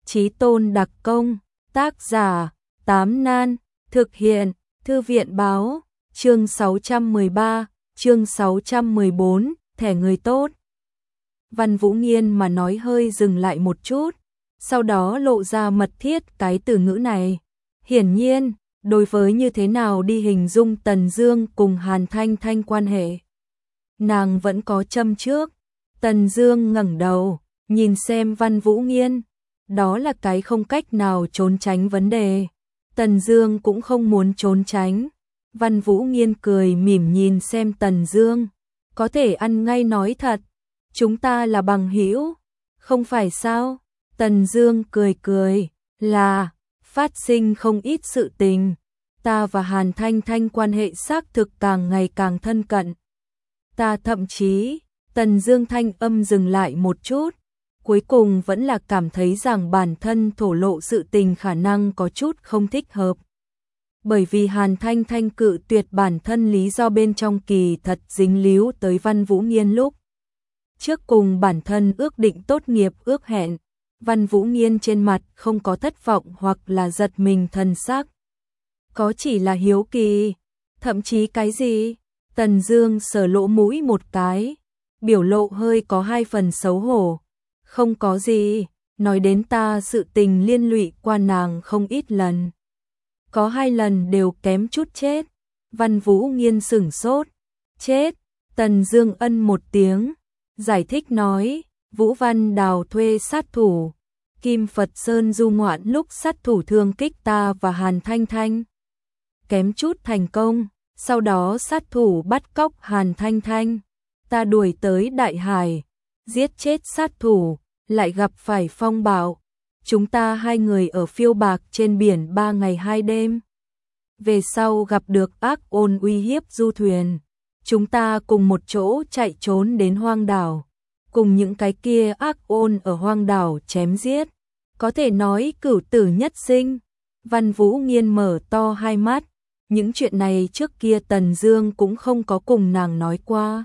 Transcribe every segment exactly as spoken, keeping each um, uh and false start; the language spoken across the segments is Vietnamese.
Chí tôn đặc công, tác giả, Tám Nan, thực hiện, Thư viện báo, chương sáu trăm mười ba, chương sáu trăm mười bốn, thẻ người tốt. Văn Vũ Nghiên mà nói hơi dừng lại một chút, sau đó lộ ra mật thiết cái từ ngữ này. Hiển nhiên, đối với như thế nào đi hình dung Tần Dương cùng Hàn Thanh Thanh quan hệ, nàng vẫn có châm trước. Tần Dương ngẩng đầu, nhìn xem Văn Vũ Nghiên, đó là cái không cách nào trốn tránh vấn đề. Tần Dương cũng không muốn trốn tránh. Văn Vũ Nghiên cười mỉm nhìn xem Tần Dương, có thể ăn ngay nói thật, chúng ta là bằng hữu, không phải sao? Tần Dương cười cười, là, phát sinh không ít sự tình, ta và Hàn Thanh Thanh quan hệ xác thực càng ngày càng thân cận. Ta thậm chí, Tần Dương thanh âm dừng lại một chút, cuối cùng vẫn là cảm thấy rằng bản thân thổ lộ sự tình khả năng có chút không thích hợp. Bởi vì Hàn Thanh Thanh cự tuyệt bản thân lý do bên trong kỳ thật dính líu tới Văn Vũ Nghiên lúc trước cùng bản thân ước định tốt nghiệp ước hẹn. Văn Vũ Nghiên trên mặt không có thất vọng hoặc là giật mình thần sắc, có chỉ là hiếu kỳ. Thậm chí cái gì? Tần Dương sờ lỗ mũi một cái, biểu lộ hơi có hai phần xấu hổ. Không có gì, nói đến ta sự tình liên lụy qua nàng không ít lần, có hai lần đều kém chút chết. Văn Vũ Nghiên sửng sốt. Chết? Tần Dương ân một tiếng, giải thích nói, Vũ Văn Đào thuê sát thủ Kim Phật Sơn du ngoạn lúc sát thủ thương kích ta và Hàn Thanh Thanh, kém chút thành công, sau đó sát thủ bắt cóc Hàn Thanh Thanh, ta đuổi tới Đại Hải, giết chết sát thủ, lại gặp phải phong bạo, chúng ta hai người ở phiêu bạc trên biển ba ngày hai đêm. Về sau gặp được ác ôn uy hiếp du thuyền, chúng ta cùng một chỗ chạy trốn đến hoang đảo, cùng những cái kia ác ôn ở hoang đảo chém giết, có thể nói cửu tử nhất sinh. Văn Vũ Nghiên mở to hai mắt, những chuyện này trước kia Tần Dương cũng không có cùng nàng nói qua.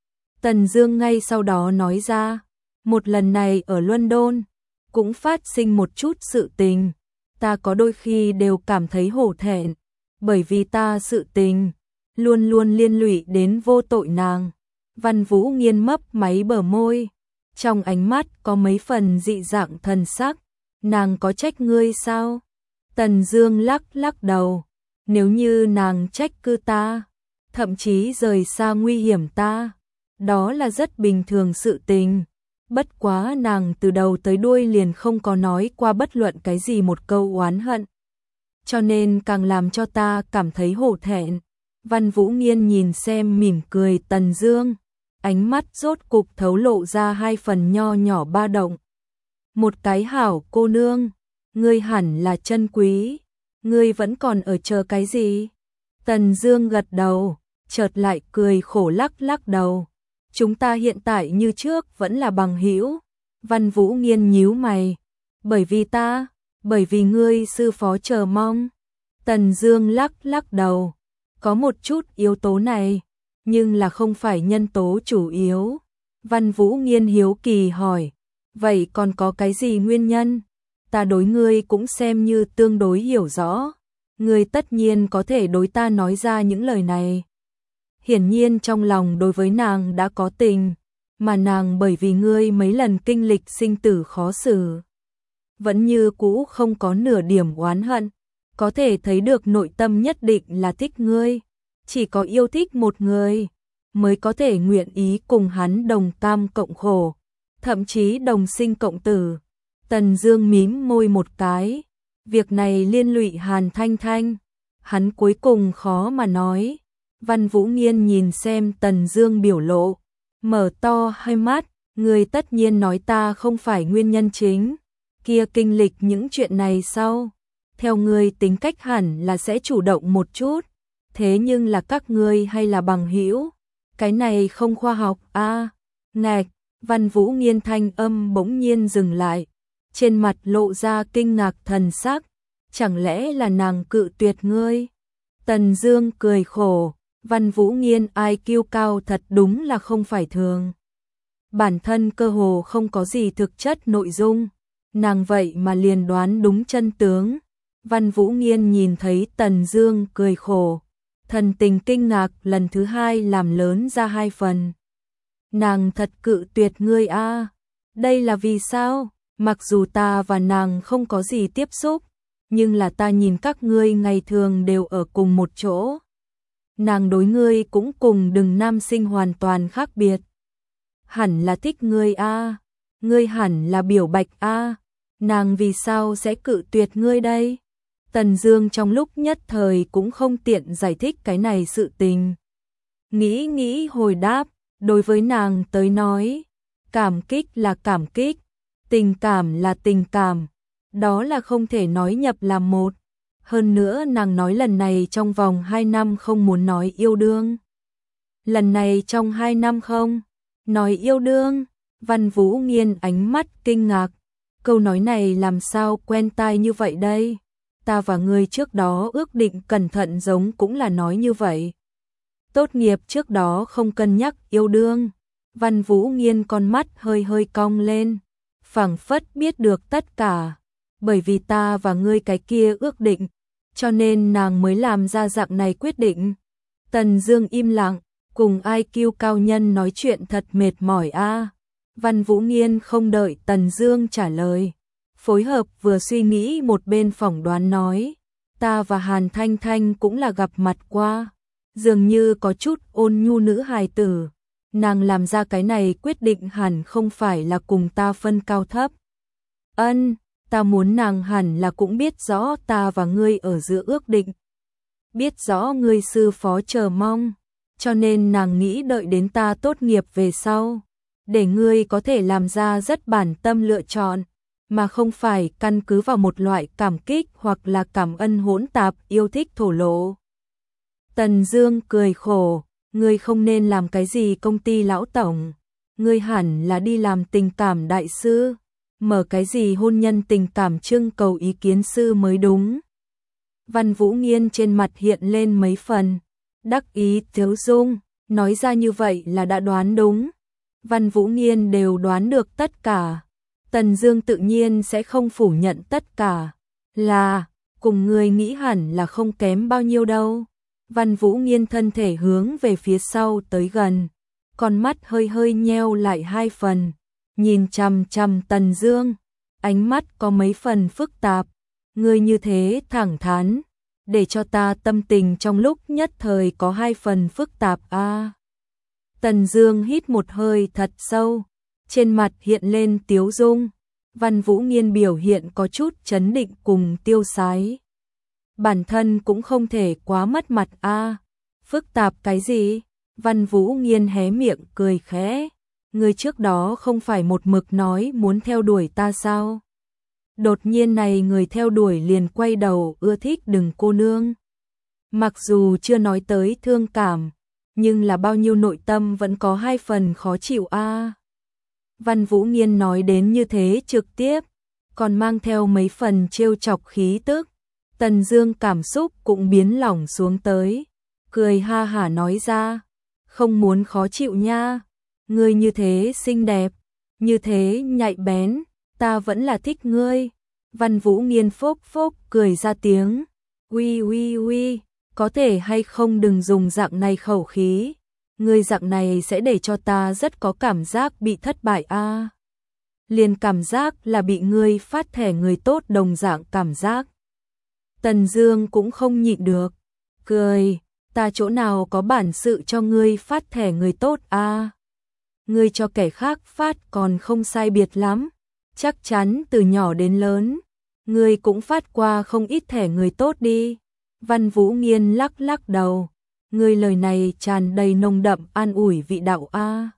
Tần Dương ngay sau đó nói ra, một lần này ở London cũng phát sinh một chút sự tình, ta có đôi khi đều cảm thấy hổ thẹn, bởi vì ta sự tình luôn luôn liên lụy đến vô tội nàng. Văn Vũ Nghiên mấp máy bờ môi, trong ánh mắt có mấy phần dị dạng thần sắc. Nàng có trách ngươi sao? Tần Dương lắc lắc đầu, nếu như nàng trách cứ ta, thậm chí rời xa nguy hiểm ta, đó là rất bình thường sự tình. Bất quá nàng từ đầu tới đuôi liền không có nói qua bất luận cái gì một câu oán hận, cho nên càng làm cho ta cảm thấy hổ thẹn. Văn Vũ Nghiên nhìn xem mỉm cười Tần Dương, ánh mắt rốt cục thấu lộ ra hai phần nho nhỏ ba động. Một cái hảo cô nương, ngươi hẳn là chân quý, ngươi vẫn còn ở chờ cái gì? Tần Dương gật đầu, chợt lại cười khổ lắc lắc đầu. Chúng ta hiện tại như trước vẫn là bằng hữu. Văn Vũ Nghiên nhíu mày, bởi vì ta, bởi vì ngươi sư phó chờ mong. Tần Dương lắc lắc đầu, có một chút yếu tố này, nhưng là không phải nhân tố chủ yếu. Văn Vũ Nghiên hiếu kỳ hỏi, vậy còn có cái gì nguyên nhân? Ta đối ngươi cũng xem như tương đối hiểu rõ, ngươi tất nhiên có thể đối ta nói ra những lời này. Hiển nhiên trong lòng đối với nàng đã có tình, mà nàng bởi vì ngươi mấy lần kinh lịch sinh tử khó xử, vẫn như cũ không có nửa điểm oán hận, có thể thấy được nội tâm nhất định là thích ngươi. Chỉ có yêu thích một người mới có thể nguyện ý cùng hắn đồng cam cộng khổ, thậm chí đồng sinh cộng tử. Tần Dương mím môi một cái, việc này liên lụy Hàn Thanh Thanh, hắn cuối cùng khó mà nói. Văn Vũ Nghiên nhìn xem Tần Dương biểu lộ, mở to hai mắt, ngươi tất nhiên nói ta không phải nguyên nhân chính, kia kinh lịch những chuyện này sau, theo ngươi tính cách hẳn là sẽ chủ động một chút, thế nhưng là các ngươi hay là bằng hữu, cái này không khoa học a. À, ngạch. Văn Vũ Nghiên thanh âm bỗng nhiên dừng lại, trên mặt lộ ra kinh ngạc thần sắc, chẳng lẽ là nàng cự tuyệt ngươi? Tần Dương cười khổ, Văn Vũ Nghiên i kiu cao thật đúng là không phải thường. Bản thân cơ hồ không có gì thực chất nội dung, nàng vậy mà liền đoán đúng chân tướng. Văn Vũ Nghiên nhìn thấy Tần Dương cười khổ, thần tình kinh ngạc lần thứ hai làm lớn ra hai phần. Nàng thật cự tuyệt ngươi a, đây là vì sao? Mặc dù ta và nàng không có gì tiếp xúc, nhưng là ta nhìn các ngươi ngày thường đều ở cùng một chỗ. Nàng đối ngươi cũng cùng Đừng nam sinh hoàn toàn khác biệt. Hẳn là thích ngươi a, ngươi hẳn là biểu bạch a, nàng vì sao sẽ cự tuyệt ngươi đây? Tần Dương trong lúc nhất thời cũng không tiện giải thích cái này sự tình. Nghĩ nghĩ hồi đáp, đối với nàng tới nói, cảm kích là cảm kích, tình cảm là tình cảm, đó là không thể nói nhập làm một. Hơn nữa nàng nói lần này trong vòng hai năm không muốn nói yêu đương. Lần này trong hai năm không nói yêu đương. Văn Vũ Nghiên ánh mắt kinh ngạc, câu nói này làm sao quen tai như vậy đây? Ta và ngươi trước đó ước định cẩn thận giống cũng là nói như vậy. Tốt nghiệp trước đó không cân nhắc yêu đương. Văn Vũ Nghiên con mắt hơi hơi cong lên, phảng phất biết được tất cả. Bởi vì ta và ngươi cái kia ước định, cho nên nàng mới làm ra dạng này quyết định. Tần Dương im lặng, cùng i kiu cao nhân nói chuyện thật mệt mỏi a. Văn Vũ Nghiên không đợi Tần Dương trả lời, phối hợp vừa suy nghĩ một bên phỏng đoán nói, ta và Hàn Thanh Thanh cũng là gặp mặt qua, dường như có chút ôn nhu nữ hài tử, nàng làm ra cái này quyết định hẳn không phải là cùng ta phân cao thấp. Ân, ta muốn nàng hẳn là cũng biết rõ ta và ngươi ở giữa ước định, biết rõ ngươi sư phó chờ mong, cho nên nàng nghĩ đợi đến ta tốt nghiệp về sau, để ngươi có thể làm ra rất bản tâm lựa chọn, mà không phải căn cứ vào một loại cảm kích hoặc là cảm ơn hỗn tạp yêu thích thổ lộ. Tần Dương cười khổ, ngươi không nên làm cái gì công ty lão tổng, ngươi hẳn là đi làm tình cảm đại sư, mở cái gì hôn nhân tình cảm trưng cầu ý kiến sư mới đúng. Văn Vũ Nghiên trên mặt hiện lên mấy phần đắc ý tiếu dung, nói ra như vậy là đã đoán đúng. Văn Vũ Nghiên đều đoán được tất cả, Tần Dương tự nhiên sẽ không phủ nhận tất cả, là cùng người nghĩ hẳn là không kém bao nhiêu đâu. Văn Vũ Nghiên thân thể hướng về phía sau tới gần, con mắt hơi hơi nheo lại hai phần, nhìn chằm chằm Tần Dương, ánh mắt có mấy phần phức tạp, ngươi như thế thẳng thắn, để cho ta tâm tình trong lúc nhất thời có hai phần phức tạp a. À. Tần Dương hít một hơi thật sâu, trên mặt hiện lên tiếu dung. Văn Vũ Nghiên biểu hiện có chút chấn định cùng tiêu sái. Bản thân cũng không thể quá mất mặt a. À. Phức tạp cái gì? Văn Vũ Nghiên hé miệng cười khẽ. Ngươi trước đó không phải một mực nói muốn theo đuổi ta sao? Đột nhiên này người theo đuổi liền quay đầu ưa thích Đừng cô nương. Mặc dù chưa nói tới thương cảm, nhưng là bao nhiêu nội tâm vẫn có hai phần khó chịu a. À. Văn Vũ Nghiên nói đến như thế trực tiếp, còn mang theo mấy phần trêu chọc khí tức. Tần Dương cảm xúc cũng biến lỏng xuống tới, cười ha hả nói ra, không muốn khó chịu nha, ngươi như thế xinh đẹp, như thế nhạy bén, ta vẫn là thích ngươi. Văn Vũ Nghiên phốc phốc cười ra tiếng, uy uy uy, có thể hay không đừng dùng dạng này khẩu khí, ngươi dạng này sẽ để cho ta rất có cảm giác bị thất bại a. À. Liền cảm giác là bị ngươi phát thẻ người tốt đồng dạng cảm giác. Tần Dương cũng không nhịn được, cười, ta chỗ nào có bản sự cho ngươi phát thẻ người tốt a? À. Ngươi cho kẻ khác phát còn không sai biệt lắm, chắc chắn từ nhỏ đến lớn, ngươi cũng phát qua không ít thẻ người tốt đi. Văn Vũ Nghiên lắc lắc đầu, ngươi lời này tràn đầy nồng đậm an ủi vị đạo a. À.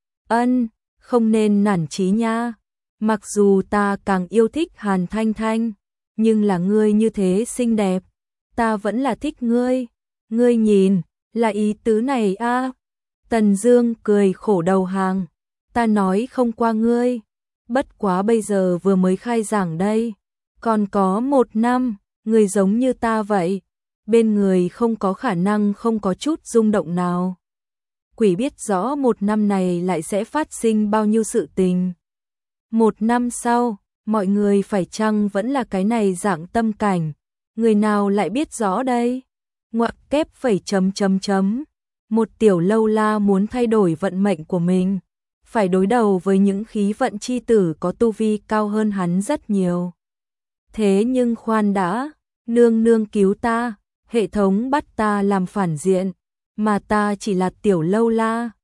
Ân, không nên nản chí nha, mặc dù ta càng yêu thích Hàn Thanh Thanh, nhưng là ngươi như thế xinh đẹp, ta vẫn là thích ngươi. Ngươi nhìn, là ý tứ này a. À. Tần Dương cười khổ đầu hàng, ta nói không qua ngươi, bất quá bây giờ vừa mới khai giảng đây, còn có một năm, người giống như ta vậy, bên người không có khả năng không có chút rung động nào. Quỷ biết rõ một năm này lại sẽ phát sinh bao nhiêu sự tình. Một năm sau, mọi người phải chăng vẫn là cái này dạng tâm cảnh, người nào lại biết rõ đây? Ngoặc kép phẩy chấm chấm chấm. Một tiểu lâu la muốn thay đổi vận mệnh của mình, phải đối đầu với những khí vận chi tử có tu vi cao hơn hắn rất nhiều. Thế nhưng khoan đã, nương nương cứu ta, hệ thống bắt ta làm phản diện, mà ta chỉ là tiểu lâu la,